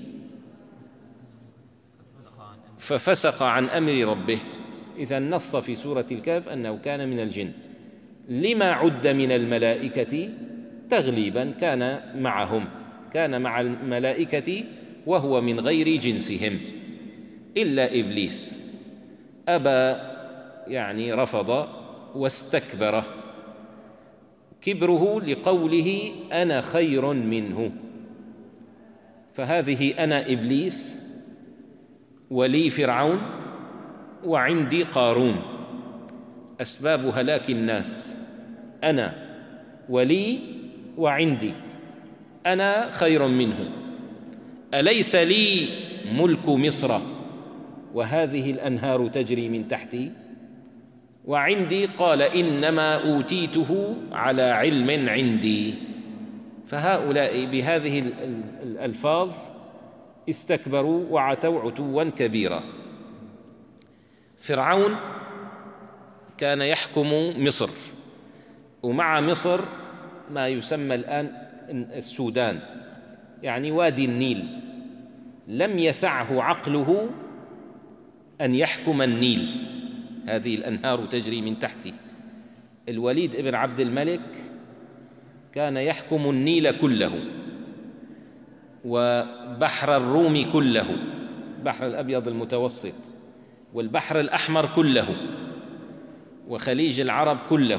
ففسق عن أمر ربه، إذا نص في سورة الكهف أنه كان من الجن. لما عد من الملائكة؟ تغليبا كان معهم، كان مع الملائكة وهو من غير جنسهم. إلا إبليس أبى، يعني رفض واستكبر، كبره لقوله أنا خير منه. فهذه أنا إبليس ولي فرعون وعندي قارون، أسباب هلاك الناس أنا ولي وعندي، أنا خير منه، أليس لي ملك مصر وهذه الأنهار تجري من تحتي؟ وعندي قال إنما أوتيته على علم عندي. فهؤلاء بهذه الألفاظ استكبروا وعتوا عتوا كبيرا. فرعون كان يحكم مصر، ومع مصر ما يسمى الآن السودان، يعني وادي النيل، لم يسعه عقله أن يحكم النيل، هذه الأنهار تجري من تحته. الوليد ابن عبد الملك كان يحكم النيل كله وبحر الروم كله، البحر الأبيض المتوسط والبحر الأحمر كله وخليج العرب كله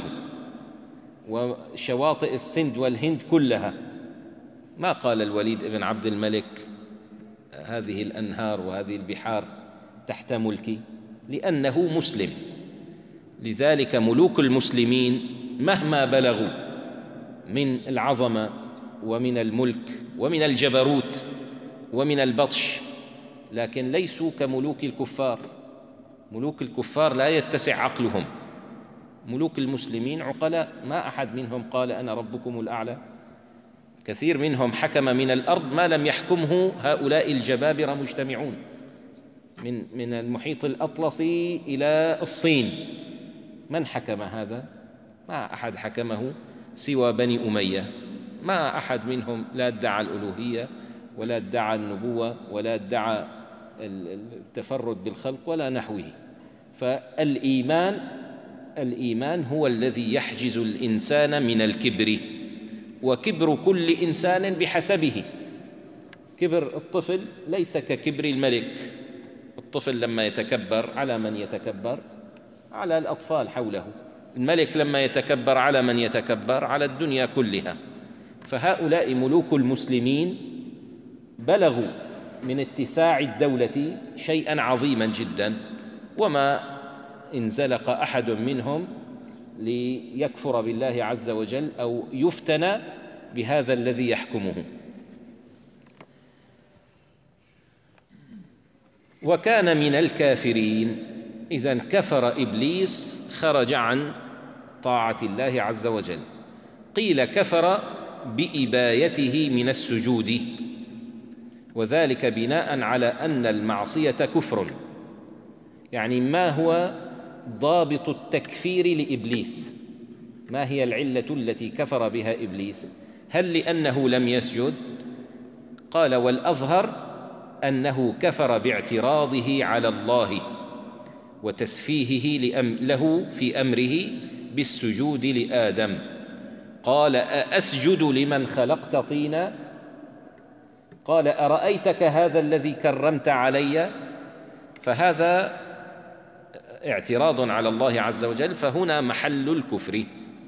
وشواطئ السند والهند كلها. ما قال الوليد ابن عبد الملك هذه الأنهار وهذه البحار تحت ملكي، لأنه مسلم. لذلك ملوك المسلمين مهما بلغوا من العظمة ومن الملك ومن الجبروت ومن البطش، لكن ليسوا كملوك الكفار. ملوك الكفار لا يتسع عقلهم، ملوك المسلمين عقلاء، ما أحد منهم قال أنا ربكم الأعلى. كثير منهم حكم من الأرض ما لم يحكمه هؤلاء الجبابرة مجتمعون، من من المحيط الأطلسي إلى الصين. من حكم هذا؟ ما أحد حكمه سوى بني أمية. ما أحد منهم لا ادعى الألوهية ولا ادعى النبوة ولا ادعى التفرد بالخلق ولا نحوه. فالإيمان الإيمان هو الذي يحجز الإنسان من الكبر، وكبر كل إنسان بحسبه. كبر الطفل ليس ككبر الملك. الطفل لما يتكبر على من يتكبر؟ على الأطفال حوله. الملك لما يتكبر على من يتكبر؟ على الدنيا كلها. فهؤلاء ملوك المسلمين بلغوا من اتساع الدولة شيئا عظيما جدا، وما انزلق أحد منهم ليكفر بالله عز وجل أو يفتن بهذا الذي يحكمه. وكان من الكافرين، إذن كفر إبليس، خرج عن طاعة الله عز وجل. قيل كفر بإبايته من السجود، وذلك بناء على أن المعصية كفر. يعني ما هو ضابط التكفير لإبليس؟ ما هي العلة التي كفر بها إبليس؟ هل لأنه لم يسجد؟ قال والأظهر أنه كفر باعتراضه على الله وتسفيهه له في أمره بالسجود لآدم. قال أأسجد لمن خلقت طينا؟ قال أرأيتك هذا الذي كرمت علي؟ فهذا اعتراض على الله عز وجل، فهنا محل الكفر.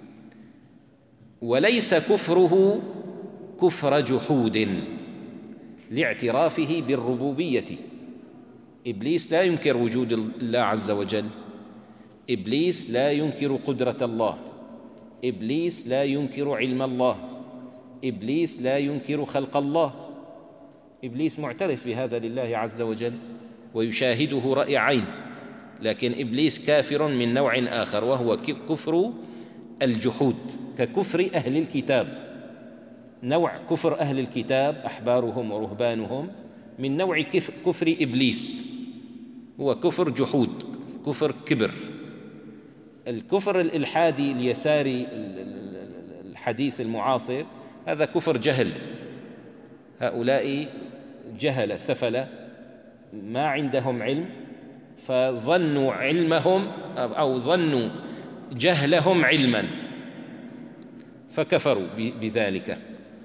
وليس كفره كفر جحود لاعترافه بالربوبية. إبليس لا ينكر وجود الله عز وجل، إبليس لا ينكر قدرة الله، إبليس لا ينكر علم الله، إبليس لا ينكر خلق الله. إبليس معترف بهذا لله عز وجل ويشاهده رأي عين، لكن إبليس كافر من نوع آخر، وهو كفر الجحود، ككفر أهل الكتاب. نوع كفر أهل الكتاب أحبارهم ورهبانهم من نوع كفر إبليس، هو كفر جحود، كفر كبر. الكفر الإلحادي اليساري الحديث المعاصر هذا كفر جهل. هؤلاء جهل سفلة ما عندهم علم، فظنوا علمهم أو ظنوا جهلهم علما فكفروا بذلك.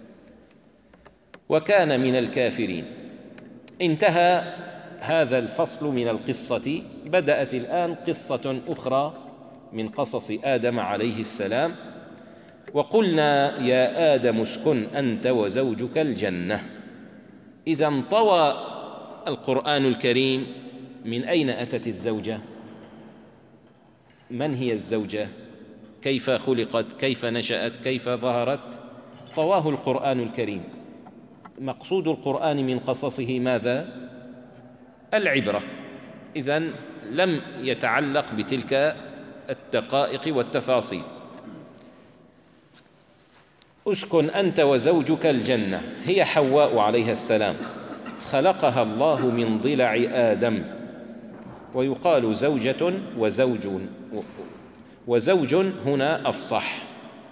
وكان من الكافرين. انتهى هذا الفصل من القصة. بدأت الآن قصة أخرى من قصص آدم عليه السلام. وقلنا يا آدم اسكن أنت وزوجك الجنة. إذا انطوى القرآن الكريم من أين أتت الزوجة؟ من هي الزوجة؟ كيف خلقت؟ كيف نشأت؟ كيف ظهرت؟ طواه القرآن الكريم. مقصود القرآن من قصصه ماذا؟ العبرة. إذن لم يتعلق بتلك الدقائق والتفاصيل. اسكن أنت وزوجك الجنة، هي حواء عليها السلام، خلقها الله من ضلع آدم، ويقال زوجة وزوج، وزوج هنا أفصح.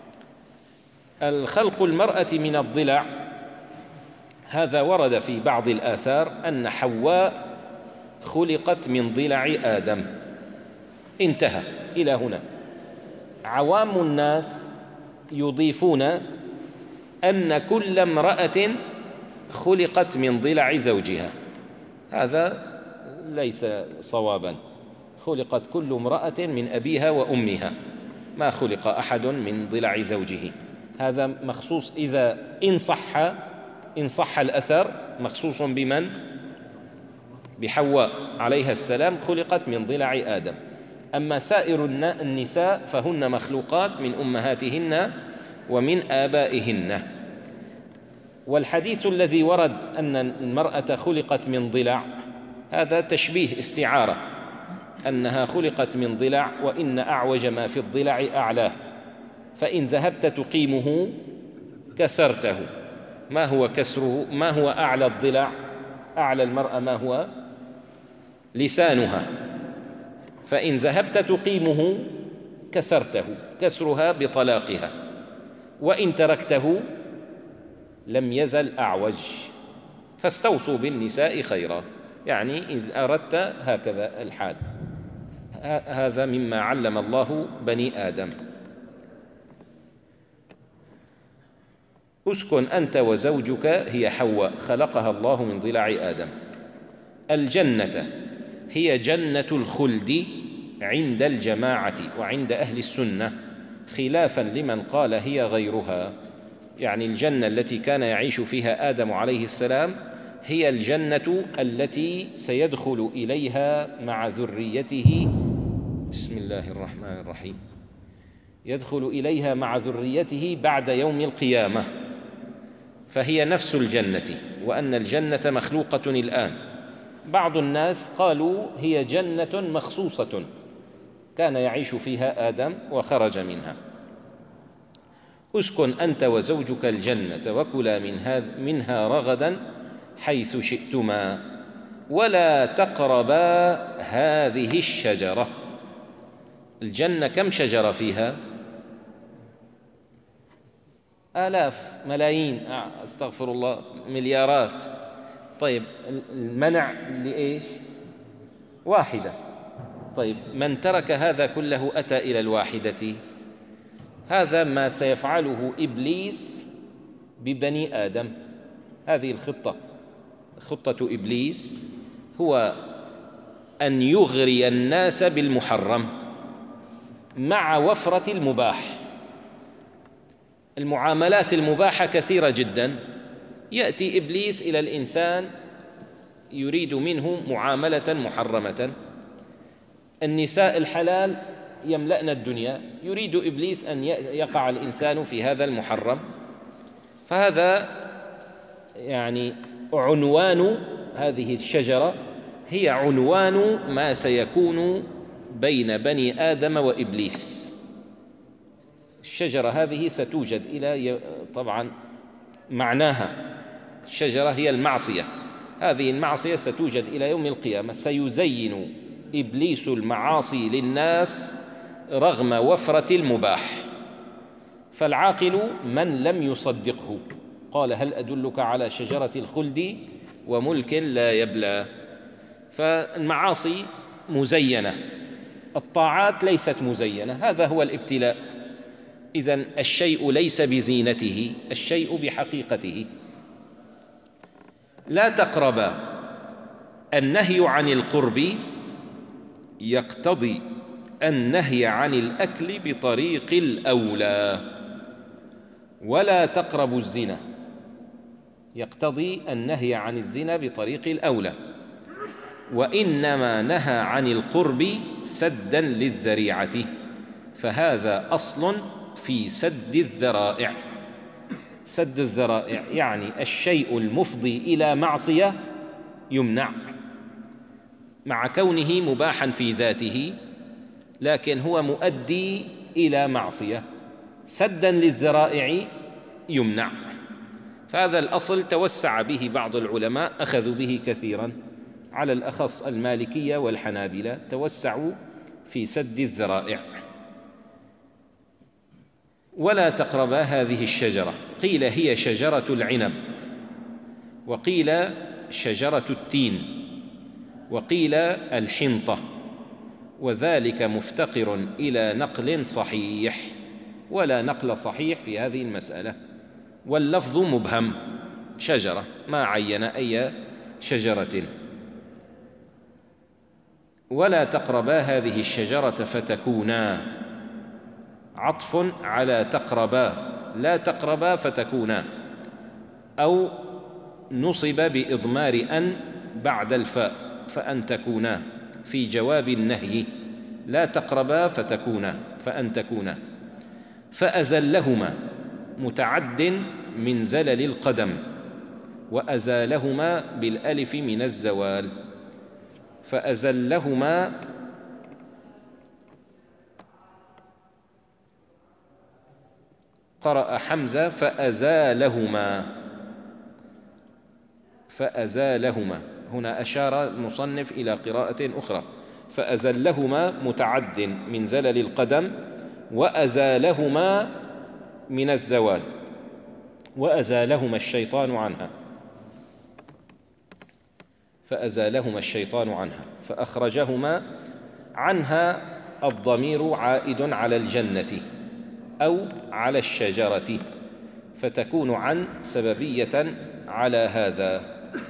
الخلق المرأة من الضلع هذا ورد في بعض الآثار أن حواء خلقت من ضلع آدم، انتهى إلى هنا. عوام الناس يضيفون أن كل امرأة خلقت من ضلع زوجها، هذا ليس صوابا. خلقت كل امرأة من أبيها وأمها، ما خلق أحد من ضلع زوجه. هذا مخصوص إذا إن صح إن صح الأثر، مخصوص بمن؟ بحواء عليها السلام، خلقت من ضلع آدم. أما سائر النساء فهن مخلوقات من أمهاتهن ومن آبائهن. والحديث الذي ورد أن المرأة خلقت من ضلع هذا تشبيه، استعارة، أنها خلقت من ضلع، وإن أعوج ما في الضلع أعلاه، فإن ذهبت تقيمه كسرته. ما هو كسره؟ ما هو أعلى الضلع؟ أعلى المرأة ما هو؟ لسانها، فإن ذهبت تقيمه كسرته، كسرها بطلاقها، وإن تركته لم يزل أعوج. فاستوصوا بالنساء خيرا، يعني إذ أردت هكذا الحال. هذا مما علم الله بني آدم. اسكن أنت وزوجك، هي حواء، خلقها الله من ضلع آدم. الجنة هي جنة الخلد عند الجماعة وعند أهل السنة، خلافا لمن قال هي غيرها. يعني الجنة التي كان يعيش فيها آدم عليه السلام هي الجنة التي سيدخل إليها مع ذريته، بسم الله الرحمن الرحيم، يدخل إليها مع ذريته بعد يوم القيامة، فهي نفس الجنة، وأن الجنة مخلوقة الآن. بعض الناس قالوا هي جنة مخصوصة كان يعيش فيها آدم وخرج منها. اسكن أنت وزوجك الجنة وكلا من منها رغدا حيث شئتما ولا تقربا هذه الشجرة. الجنة كم شجرة فيها؟ آلاف، ملايين، أستغفر الله، مليارات. طيب المنع لإيش؟ واحدة. طيب من ترك هذا كله أتى إلى الواحدة. هذا ما سيفعله إبليس ببني آدم. هذه الخطة، خطة إبليس هو أن يغري الناس بالمحرم مع وفرة المباح. المعاملات المباحة كثيرة جدا، يأتي إبليس إلى الإنسان يريد منه معاملة محرمة. النساء الحلال يملأن الدنيا، يريد إبليس أن يقع الإنسان في هذا المحرم. فهذا يعني عنوان هذه الشجرة، هي عنوان ما سيكون بين بني آدم وإبليس. الشجرة هذه ستوجد إلى، طبعا معناها الشجرة هي المعصية، هذه المعصية ستوجد إلى يوم القيامة. سيزين إبليس المعاصي للناس رغم وفرة المباح. فالعاقل من لم يصدقه. قال هل أدلك على شجرة الخلد وملك لا يبلى. فالمعاصي مزينة، الطاعات ليست مزينة، هذا هو الابتلاء. إذن الشيء ليس بزينته، الشيء بحقيقته. لا تقربا، النهي عن القرب يقتضي النهي عن الأكل بطريق الأولى. ولا تقربوا الزنا يقتضي النهي عن الزنا بطريق الأولى. وإنما نهى عن القرب سدا للذريعة، فهذا أصل في سد الذرائع. سد الذرائع يعني الشيء المفضي إلى معصية يمنع مع كونه مباحا في ذاته، لكن هو مؤدي إلى معصية، سدا للذرائع يمنع. فهذا الأصل توسع به بعض العلماء، أخذوا به كثيرا، على الأخص المالكية والحنابلة توسعوا في سد الذرائع. ولا تقربا هذه الشجرة، قيل هي شجرة العنب، وقيل شجرة التين، وقيل الحنطة، وذلك مفتقر إلى نقل صحيح، ولا نقل صحيح في هذه المسألة، واللفظ مبهم، شجرة ما عين أي شجرة. ولا تقربا هذه الشجرة فتكونا، عطف على تقربا، لا تقربا فتكونا، أو نصب بإضمار أن بعد الفاء، فأن تكونا في جواب النهي، لا تقربا فتكونا، فأن تكونا. فأزلهما متعد من زلل القدم، وأزالهما بالألف من الزوال. فأزلهما قرأ حمزة فأزالهما، فأزالهما، هنا أشار المصنف إلى قراءة أخرى، فأزلهما متعد من زلل القدم، وأزالهما من الزوال، وأزالهما الشيطان عنها، فأزالهما الشيطان عنها، فأخرجهما عنها الضمير عائد على الجنة أو على الشجرة، فتكون عن سببية على هذا.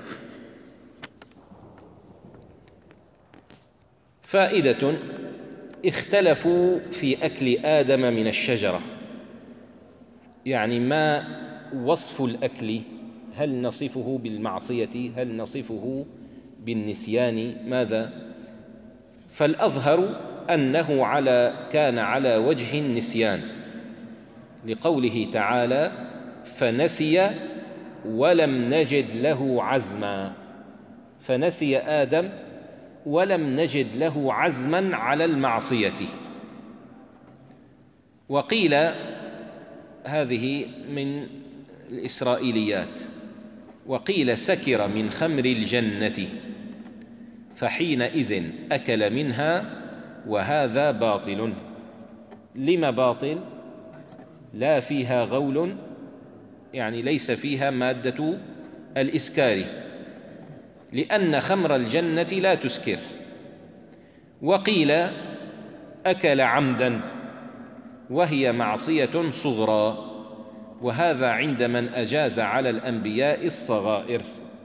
فائدة: اختلفوا في أكل آدم من الشجرة، يعني ما وصف الأكل، هل نصفه بالمعصية، هل نصفه بالنسيان، ماذا؟ فالأظهر أنه على كان على وجه النسيان، لقوله تعالى: فنسي ولم نجد له عزما، فنسي آدم ولم نجد له عزما على المعصية. وقيل هذه من الإسرائيليات، وقيل سكر من خمر الجنة فحينئذ أكل منها، وهذا باطل. لما باطل؟ لا فيها غول، يعني ليس فيها مادة الإسكار، لأن خمر الجنة لا تسكر. وقيل أكل عمدا، وهي معصية صغرى، وهذا عند من أجاز على الأنبياء الصغائر.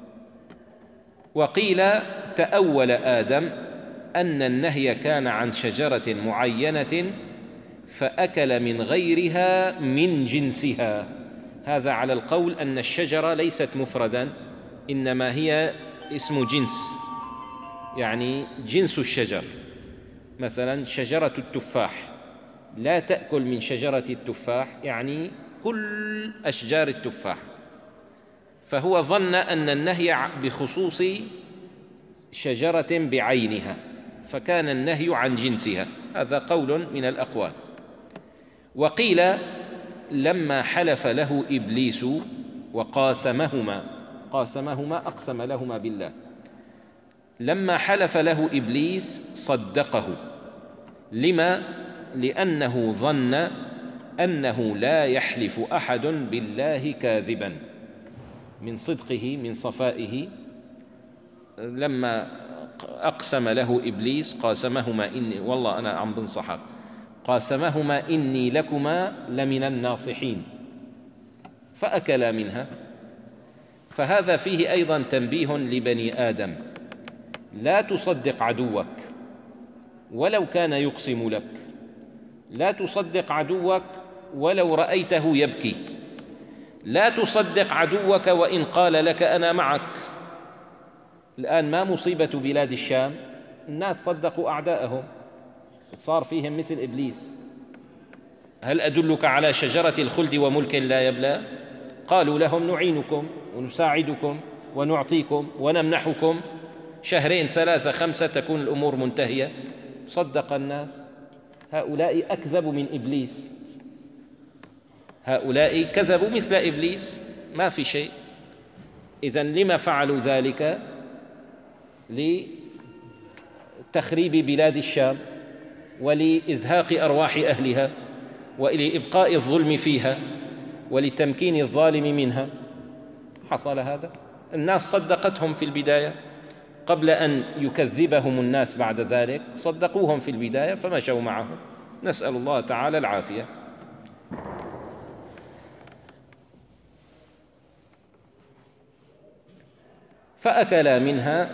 وقيل تأول آدم أن النهي كان عن شجرة معينة فأكل من غيرها من جنسها، هذا على القول أن الشجرة ليست مفردا، إنما هي اسم جنس، يعني جنس الشجر. مثلا شجرة التفاح لا تأكل من شجرة التفاح، يعني كل أشجار التفاح، فهو ظن أن النهي بخصوص شجرة بعينها، فكان النهي عن جنسها، هذا قول من الأقوال. وقيل لما حلف له إبليس وقاسمهما، قاسمهما أقسم لهما بالله، لما حلف له إبليس صدقه، لما؟ لأنه ظن أنه لا يحلف أحد بالله كاذبا، من صدقه من صفائه. لما أقسم له إبليس قاسمهما إني، والله أنا عم بنصحك، قاسمهما إني لكما لمن الناصحين، فأكلا منها. فهذا فيه أيضا تنبيه لبني آدم: لا تصدق عدوك ولو كان يقسم لك، لا تصدق عدوك ولو رأيته يبكي، لا تصدق عدوك وإن قال لك أنا معك، الآن ما مصيبة بلاد الشام؟ الناس صدقوا أعداءهم، صار فيهم مثل إبليس. هل أدلك على شجرة الخلد وملك لا يبلى؟ قالوا لهم نعينكم ونساعدكم ونعطيكم ونمنحكم، شهرين ثلاثة خمسة تكون الأمور منتهية. صدق الناس. هؤلاء أكذب من إبليس، هؤلاء كذبوا مثل إبليس، ما في شيء. إذن لما فعلوا ذلك؟ لتخريب بلاد الشام ولإزهاق أرواح أهلها ولإبقاء الظلم فيها ولتمكين الظالم منها. حصل هذا. الناس صدقتهم في البداية قبل أن يكذبهم الناس بعد ذلك، صدقوهم في البداية فمشوا معهم. نسأل الله تعالى العافية. فأكلا منها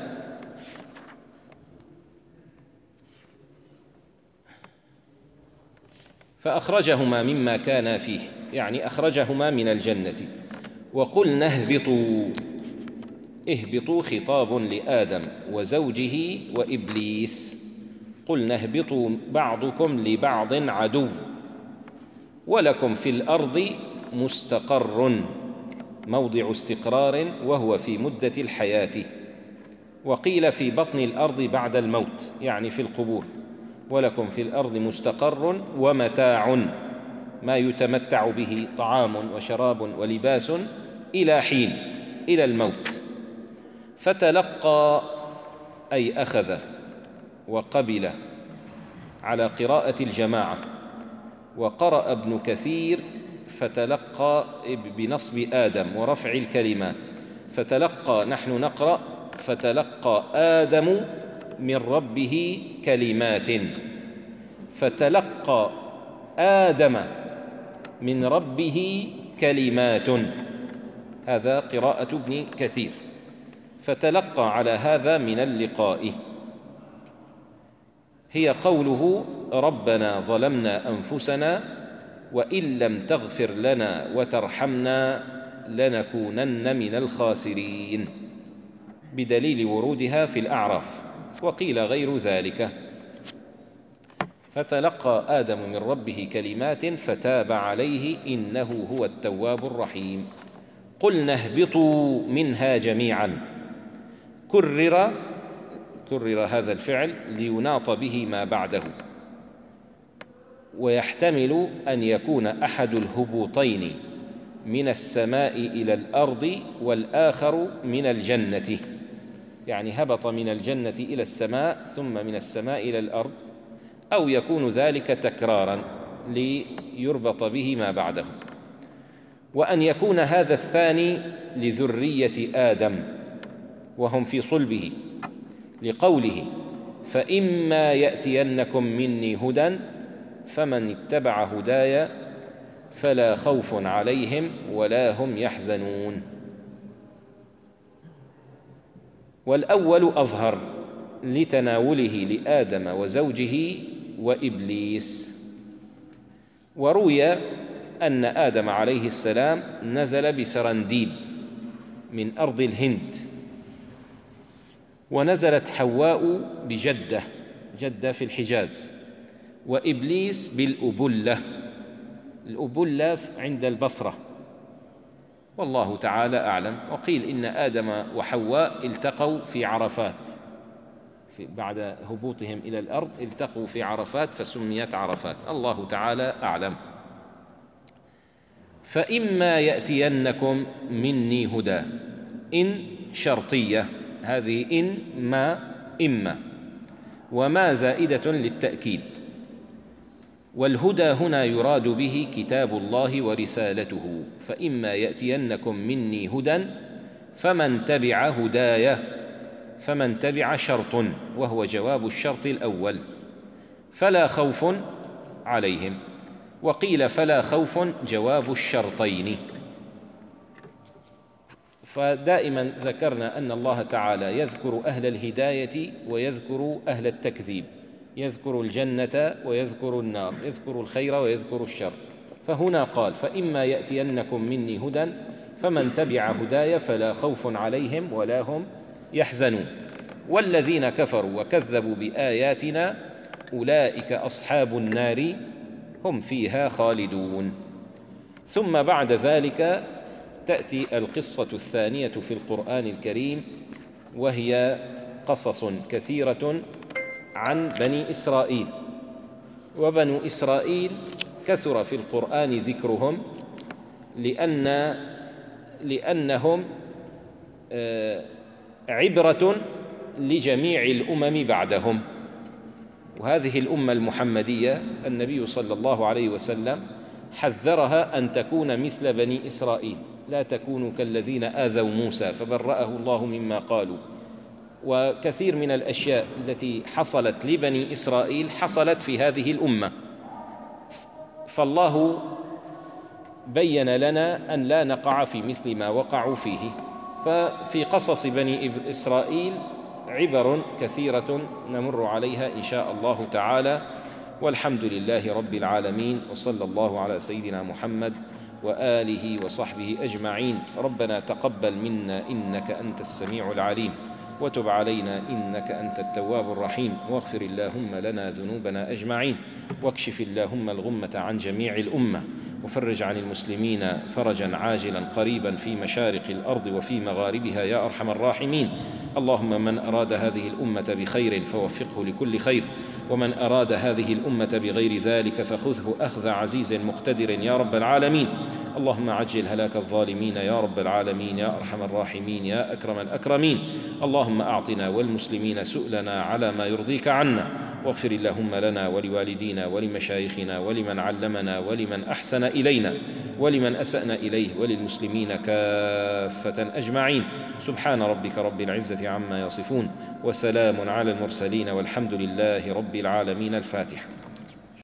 فأخرجهما مما كانا فيه، يعني أخرجهما من الجنة. وقلنا اهبطوا. اهبطوا خطاب لآدم وزوجه وإبليس. قلنا اهبطوا بعضكم لبعض عدو ولكم في الأرض مستقر، موضع استقرار وهو في مدة الحياة. وقيل في بطن الأرض بعد الموت، يعني في القبور. ولكم في الأرض مستقر ومتاع، ما يتمتع به، طعام وشراب ولباس إلى حين، إلى الموت. فتلقى أي أخذ وقبل على قراءة الجماعة. وقرأ ابن كثير فتلقى بنصب آدم ورفع الكلمة. فتلقى، نحن نقرأ فتلقى آدم من ربه كلمات. فتلقى آدم من ربه كلمات، هذا قراءة ابن كثير. فتلقى على هذا من اللقاء. هي قوله ربنا ظلمنا أنفسنا وإن لم تغفر لنا وترحمنا لنكونن من الخاسرين، بدليل ورودها في الأعراف. وقيل غير ذلك. فتلقى آدم من ربه كلمات فتاب عليه إنه هو التواب الرحيم. قلنا اهبطوا منها جميعا. كرر كرر هذا الفعل ليناط به ما بعده، ويحتمل أن يكون أحد الهبوطين من السماء إلى الأرض والآخر من الجنة، يعني هبط من الجنة إلى السماء ثم من السماء إلى الأرض، أو يكون ذلك تكرارا ليربط به ما بعده. وأن يكون هذا الثاني لذرية آدم وهم في صلبه، لقوله فإما يأتينكم مني هدى فمن اتبع هداي فلا خوف عليهم ولا هم يحزنون. والأول أظهر لتناوله لآدم وزوجه وإبليس. وروي أن آدم عليه السلام نزل بسرنديب من أرض الهند، ونزلت حواء بجدة، جدة في الحجاز، وإبليس بالأبلة، الأبلة عند البصرة، والله تعالى أعلم. وقيل إن آدم وحواء التقوا في عرفات، في بعد هبوطهم إلى الأرض التقوا في عرفات فسميت عرفات، الله تعالى أعلم. فإما يأتينكم مني هدى، إن شرطية، هذه إن ما إما، وما زائدة للتأكيد. والهدى هنا يراد به كتاب الله ورسالته. فإما يأتينكم مني هدى فمن تبع هداي، فمن تبع شرط وهو جواب الشرط الأول، فلا خوف عليهم. وقيل فلا خوف جواب الشرطين. فدائما ذكرنا أن الله تعالى يذكر أهل الهداية ويذكر أهل التكذيب، يذكر الجنة ويذكر النار، يذكر الخير ويذكر الشر. فهنا قال فإما يأتينكم مني هدى فمن تبع هداي فلا خوف عليهم ولا هم يحزنون. والذين كفروا وكذبوا بآياتنا أولئك أصحاب النار هم فيها خالدون. ثم بعد ذلك تأتي القصة الثانية في القرآن الكريم، وهي قصص كثيرة عن بني إسرائيل. وبنو إسرائيل كثر في القرآن ذكرهم لأن لأنهم عبرة لجميع الأمم بعدهم. وهذه الأمة المحمدية النبي صلى الله عليه وسلم حذرها أن تكون مثل بني إسرائيل، لا تكونوا كالذين آذوا موسى فبرأه الله مما قالوا. وكثير من الأشياء التي حصلت لبني إسرائيل حصلت في هذه الأمة، فالله بين لنا أن لا نقع في مثل ما وقعوا فيه. ففي قصص بني إسرائيل عبر كثيرة نمر عليها إن شاء الله تعالى. والحمد لله رب العالمين، وصلى الله على سيدنا محمد وآله وصحبه أجمعين. ربنا تقبل منا إنك أنت السميع العليم، وتب علينا إنك أنت التواب الرحيم، واغفر اللهم لنا ذنوبنا أجمعين، واكشف اللهم الغمة عن جميع الأمة، وفرج عن المسلمين فرجا عاجلا قريبا في مشارق الأرض وفي مغاربها يا أرحم الراحمين. اللهم من أراد هذه الأمة بخير فوفقه لكل خير، ومن أراد هذه الأمة بغير ذلك فخذه أخذ عزيز مقتدر يا رب العالمين. اللهم عجل هلاك الظالمين يا رب العالمين يا أرحم الراحمين يا أكرم الأكرمين. اللهم أعطنا والمسلمين سؤلنا على ما يرضيك عنا، واغفر اللهم لنا ولوالدينا ولمشايخنا ولمن علمنا ولمن أحسن إلينا ولمن أسأنا إليه وللمسلمين كافة أجمعين. سبحان ربك رب العزة عما يصفون، وسلام على المرسلين، والحمد لله رب العالمين. الفاتحة.